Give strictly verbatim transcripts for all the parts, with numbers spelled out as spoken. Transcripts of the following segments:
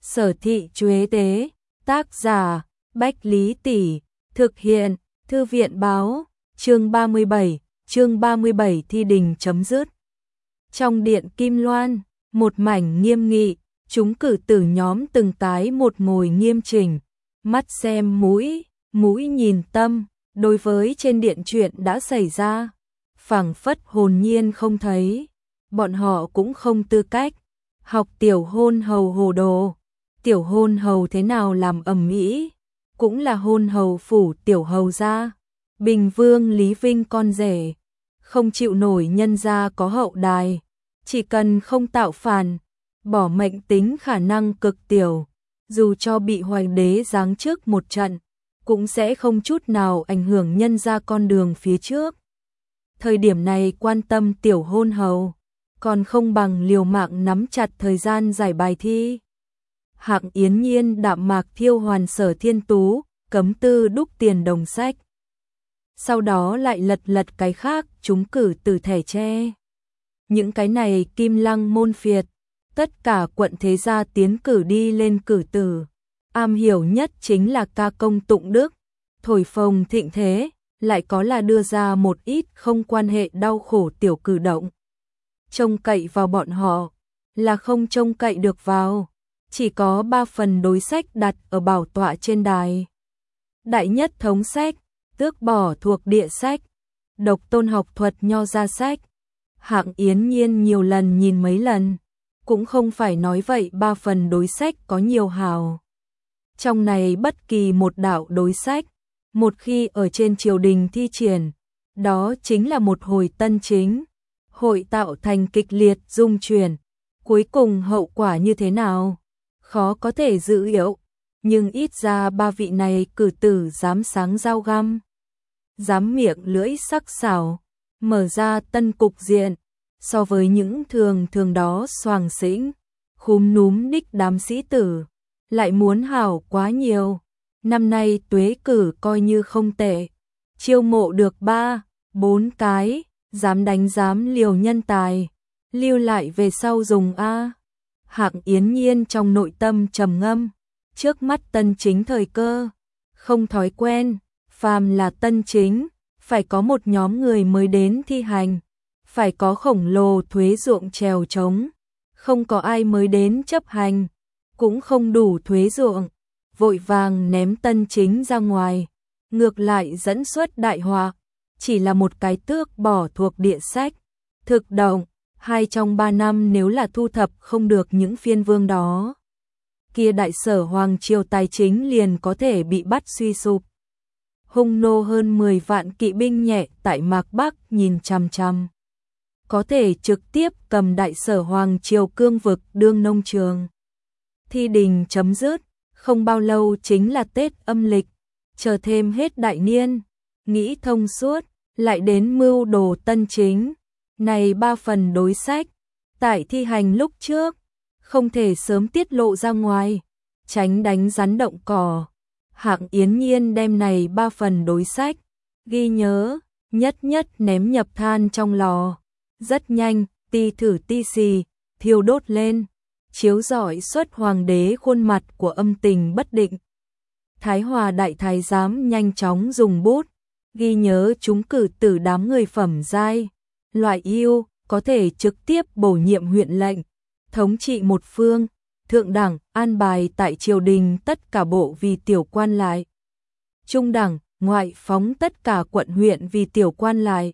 Sở Thị Chuế Tế, tác giả, Bách Lý Tỷ, thực hiện, Thư viện báo, chương ba mươi bảy, chương ba mươi bảy thi đình chấm dứt. Trong điện Kim Loan, một mảnh nghiêm nghị, chúng cử tử nhóm từng tái một ngồi nghiêm chỉnh, mắt xem mũi, mũi nhìn tâm, đối với trên điện chuyện đã xảy ra, phảng phất hồn nhiên không thấy, bọn họ cũng không tư cách, học tiểu hôn hầu hồ đồ, tiểu hôn hầu thế nào làm ầm ĩ, cũng là hôn hầu phủ tiểu hầu gia, Bình Vương Lý Vinh con rể, không chịu nổi nhân gia có hậu đài, chỉ cần không tạo phản, bỏ mệnh tính khả năng cực tiểu, dù cho bị hoàng đế giáng trước một trận, cũng sẽ không chút nào ảnh hưởng nhân gia con đường phía trước. Thời điểm này quan tâm tiểu hôn hầu, còn không bằng liều mạng nắm chặt thời gian giải bài thi. Hạng Yến Nhiên đạm mạc thiêu hoàn Sở Thiên Tú, cấm tư đúc tiền đồng sách. Sau đó lại lật lật cái khác, chúng cử từ thẻ tre. Những cái này Kim Lăng môn phiệt, tất cả quận thế gia tiến cử đi lên cử tử. Am hiểu nhất chính là ca công tụng đức, thổi phồng thịnh thế, lại có là đưa ra một ít không quan hệ đau khổ tiểu cử động. Trông cậy vào bọn họ, là không trông cậy được vào, chỉ có ba phần đối sách đặt ở bảo tọa trên đài. Đại nhất thống sách, tước bỏ thuộc địa sách, độc tôn học thuật nho ra sách. Hạng Yến Nhiên nhiều lần nhìn mấy lần, cũng không phải nói vậy ba phần đối sách có nhiều hào. Trong này bất kỳ một đạo đối sách, một khi ở trên triều đình thi triển, đó chính là một hồi tân chính, hội tạo thành kịch liệt dung chuyển, cuối cùng hậu quả như thế nào, khó có thể dự liệu, nhưng ít ra ba vị này cử tử dám sáng dao găm, dám miệng lưỡi sắc sảo, mở ra tân cục diện, so với những thường thường đó xoàng xĩnh, khúm núm đích đám sĩ tử, lại muốn hảo quá nhiều. Năm nay tuế cử coi như không tệ, chiêu mộ được ba, bốn cái, dám đánh dám liều nhân tài, lưu lại về sau dùng a. Hạng Yến Nhiên trong nội tâm trầm ngâm, trước mắt tân chính thời cơ, không thói quen, phàm là tân chính, phải có một nhóm người mới đến thi hành, phải có khổng lồ thuế ruộng trèo trống, không có ai mới đến chấp hành, cũng không đủ thuế ruộng, vội vàng ném tân chính ra ngoài, ngược lại dẫn xuất đại họa, chỉ là một cái tước bỏ thuộc địa sách, thực động, hai trong ba năm nếu là thu thập không được những phiên vương đó, kia đại sở hoàng triều tài chính liền có thể bị bắt suy sụp. Hung nô hơn mười vạn kỵ binh nhẹ tại Mạc Bắc nhìn chằm chằm, có thể trực tiếp cầm đại sở hoàng triều cương vực đương nông trường. Thi đình chấm dứt, không bao lâu chính là Tết âm lịch, chờ thêm hết đại niên, nghĩ thông suốt, lại đến mưu đồ tân chính. Này ba phần đối sách, tại thi hành lúc trước, không thể sớm tiết lộ ra ngoài, tránh đánh rắn động cỏ. Hạng Yến Nhiên đem này ba phần đối sách, ghi nhớ, nhất nhất ném nhập than trong lò. Rất nhanh, ti thử ti xì, thiêu đốt lên, chiếu rọi xuất hoàng đế khuôn mặt của âm tình bất định. Thái Hòa đại thái giám nhanh chóng dùng bút, ghi nhớ chúng cử tử đám người phẩm giai, loại yêu, có thể trực tiếp bổ nhiệm huyện lệnh, thống trị một phương, thượng đẳng, an bài tại triều đình tất cả bộ vì tiểu quan lại. Trung đẳng, ngoại phóng tất cả quận huyện vì tiểu quan lại.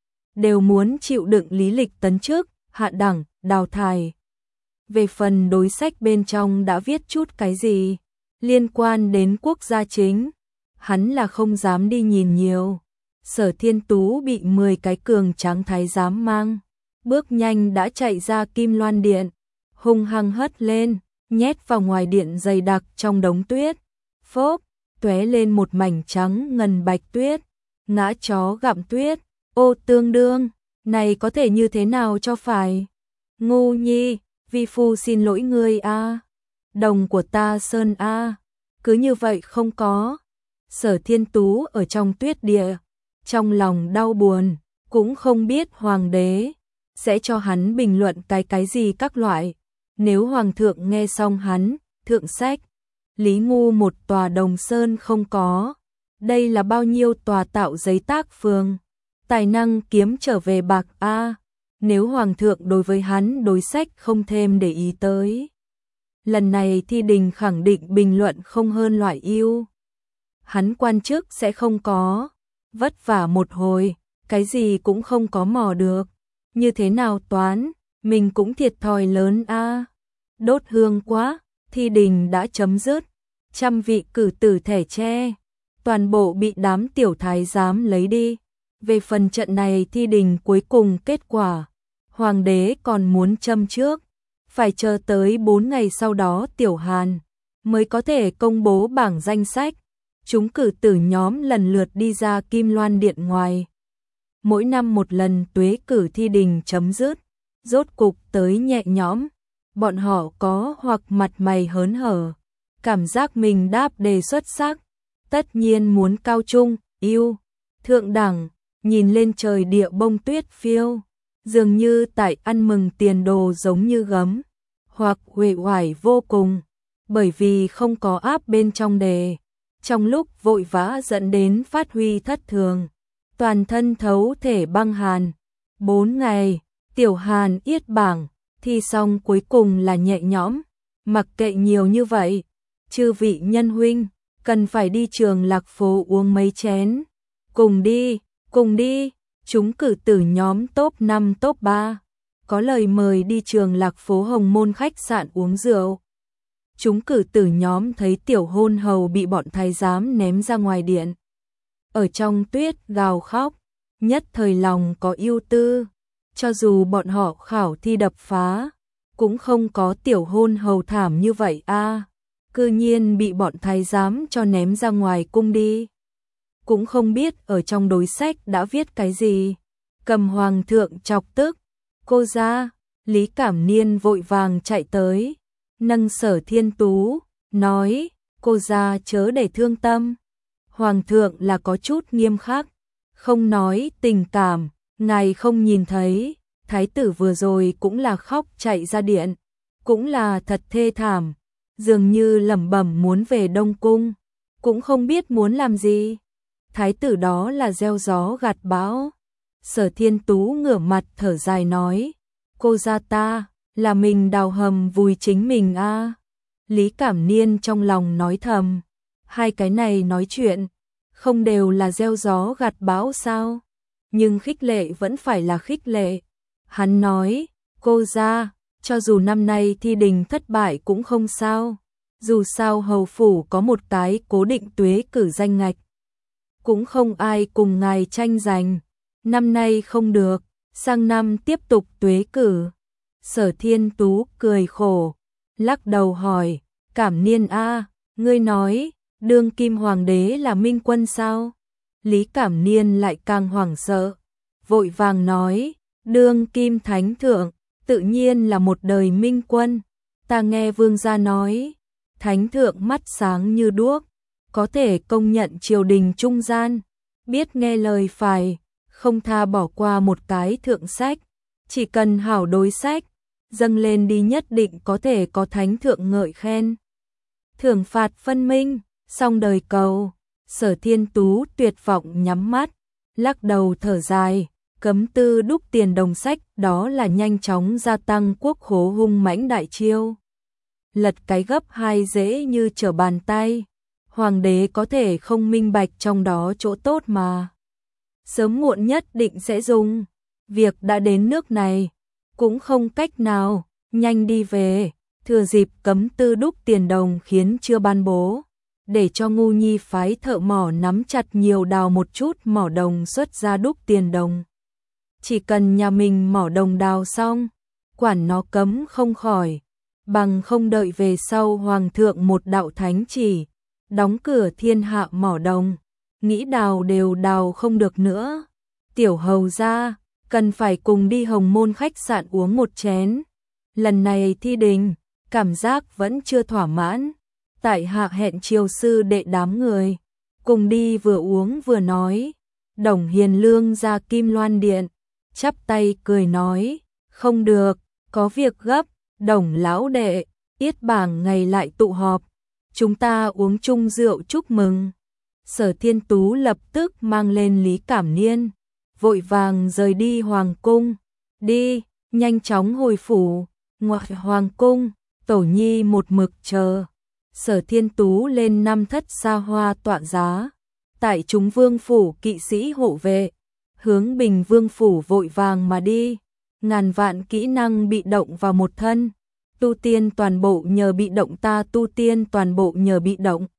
Đều muốn chịu đựng lý lịch tấn chức, hạ đẳng, đào thải. Về phần đối sách bên trong đã viết chút cái gì, liên quan đến quốc gia chính, hắn là không dám đi nhìn nhiều. Sở Thiên Tú bị mười cái cường tráng thái giám mang, bước nhanh đã chạy ra Kim Loan điện, hung hăng hất lên, nhét vào ngoài điện dày đặc trong đống tuyết, phốp, tóe lên một mảnh trắng ngần bạch tuyết, ngã chó gặm tuyết, ô tương đương, này có thể như thế nào cho phải? Ngu nhi, vi phu xin lỗi ngươi a, đồng của ta sơn a, cứ như vậy không có. Sở Thiên Tú ở trong tuyết địa, trong lòng đau buồn, cũng không biết hoàng đế sẽ cho hắn bình luận cái cái gì các loại. Nếu hoàng thượng nghe xong hắn, thượng sách. Lý Ngu một tòa Đồng Sơn không có. Đây là bao nhiêu tòa tạo giấy tác phường. Tài năng kiếm trở về bạc a. Nếu hoàng thượng đối với hắn đối sách không thêm để ý tới. Lần này thi đình khẳng định bình luận không hơn loại yêu. Hắn quan chức sẽ không có. Vất vả một hồi, cái gì cũng không có mò được. Như thế nào toán, mình cũng thiệt thòi lớn a. Đốt hương quá, thi đình đã chấm dứt. Trăm vị cử tử thẻ tre, toàn bộ bị đám tiểu thái giám lấy đi. Về phần trận này thi đình cuối cùng kết quả, hoàng đế còn muốn châm trước, phải chờ tới bốn ngày sau đó Tiểu Hàn mới có thể công bố bảng danh sách. Chúng cử tử nhóm lần lượt đi ra Kim Loan Điện ngoài. Mỗi năm một lần tuế cử thi đình chấm dứt, rốt cục tới nhẹ nhõm. Bọn họ có hoặc mặt mày hớn hở, cảm giác mình đáp đề xuất sắc, tất nhiên muốn cao trung, yêu, thượng đẳng, nhìn lên trời địa bông tuyết phiêu, dường như tại ăn mừng tiền đồ giống như gấm, hoặc uể oải vô cùng, bởi vì không có áp bên trong đề, trong lúc vội vã dẫn đến phát huy thất thường, toàn thân thấu thể băng hàn. Bốn ngày, Tiểu Hàn yết bảng, thi xong cuối cùng là nhẹ nhõm, mặc kệ nhiều như vậy, chư vị nhân huynh, cần phải đi Trường Lạc phố uống mấy chén. Cùng đi, cùng đi, chúng cử tử nhóm top năm top ba, có lời mời đi Trường Lạc phố Hồng Môn khách sạn uống rượu. Chúng cử tử nhóm thấy tiểu hôn hầu bị bọn thái giám ném ra ngoài điện. Ở trong tuyết gào khóc, nhất thời lòng có ưu tư, cho dù bọn họ khảo thi đập phá, cũng không có tiểu hôn hầu thảm như vậy a. Cư nhiên bị bọn thái giám cho ném ra ngoài cung đi. Cũng không biết ở trong đối sách đã viết cái gì. Cầm hoàng thượng chọc tức. Cô ra, Lý Cảm Niên vội vàng chạy tới, nâng Sở Thiên Tú, nói, cô ra chớ để thương tâm. Hoàng thượng là có chút nghiêm khắc, không nói tình cảm, ngài không nhìn thấy, thái tử vừa rồi cũng là khóc chạy ra điện, cũng là thật thê thảm, dường như lẩm bẩm muốn về Đông Cung, cũng không biết muốn làm gì. Thái tử đó là gieo gió gặt bão. Sở Thiên Tú ngửa mặt thở dài nói, cô gia ta, là mình đào hầm vùi chính mình a. À. Lý Cảm Niên trong lòng nói thầm, hai cái này nói chuyện, không đều là gieo gió gặt bão sao? Nhưng khích lệ vẫn phải là khích lệ. Hắn nói, cô gia, cho dù năm nay thi đình thất bại cũng không sao, dù sao hầu phủ có một cái cố định tuế cử danh ngạch, cũng không ai cùng ngài tranh giành. Năm nay không được, sang năm tiếp tục tuế cử. Sở Thiên Tú cười khổ, lắc đầu hỏi, Cảm Niên a, ngươi nói, đương kim hoàng đế là minh quân sao? Lý Cảm Niên lại càng hoảng sợ, vội vàng nói, đương kim thánh thượng, tự nhiên là một đời minh quân. Ta nghe vương gia nói, thánh thượng mắt sáng như đuốc, có thể công nhận triều đình trung gian, biết nghe lời phải, không tha bỏ qua một cái thượng sách, chỉ cần hảo đối sách, dâng lên đi nhất định có thể có thánh thượng ngợi khen. Thưởng phạt phân minh, xong đời cầu. Sở Thiên Tú tuyệt vọng nhắm mắt, lắc đầu thở dài, cấm tư đúc tiền đồng sách, đó là nhanh chóng gia tăng quốc khố hung mãnh đại chiêu. Lật cái gấp hai dễ như trở bàn tay, hoàng đế có thể không minh bạch trong đó chỗ tốt mà. Sớm muộn nhất định sẽ dùng, việc đã đến nước này, cũng không cách nào, nhanh đi về, thừa dịp cấm tư đúc tiền đồng khiến chưa ban bố. Để cho ngu nhi phái thợ mỏ nắm chặt nhiều đào một chút mỏ đồng xuất ra đúc tiền đồng. Chỉ cần nhà mình mỏ đồng đào xong, quản nó cấm không khỏi, bằng không đợi về sau hoàng thượng một đạo thánh chỉ, đóng cửa thiên hạ mỏ đồng, nghĩ đào đều đào không được nữa. Tiểu hầu gia, cần phải cùng đi Hồng Môn khách sạn uống một chén. Lần này thi đình, cảm giác vẫn chưa thỏa mãn. Tại hạ hẹn triều sư đệ đám người, cùng đi vừa uống vừa nói. Đồng Hiền Lương ra Kim Loan Điện, chắp tay cười nói, không được, có việc gấp. Đồng lão đệ, Yết bảng ngày lại tụ họp, chúng ta uống chung rượu chúc mừng. Sở Thiên Tú lập tức mang lên Lý Cảm Niên, vội vàng rời đi hoàng cung. Đi, nhanh chóng hồi phủ. Ngoại hoàng cung, Tổ Nhi một mực chờ. Sở Thiên Tú lên năm thất xa hoa tọa giá, tại chúng vương phủ kỵ sĩ hộ vệ, hướng Bình Vương phủ vội vàng mà đi. Ngàn vạn kỹ năng bị động vào một thân, tu tiên toàn bộ nhờ bị động, ta tu tiên toàn bộ nhờ bị động.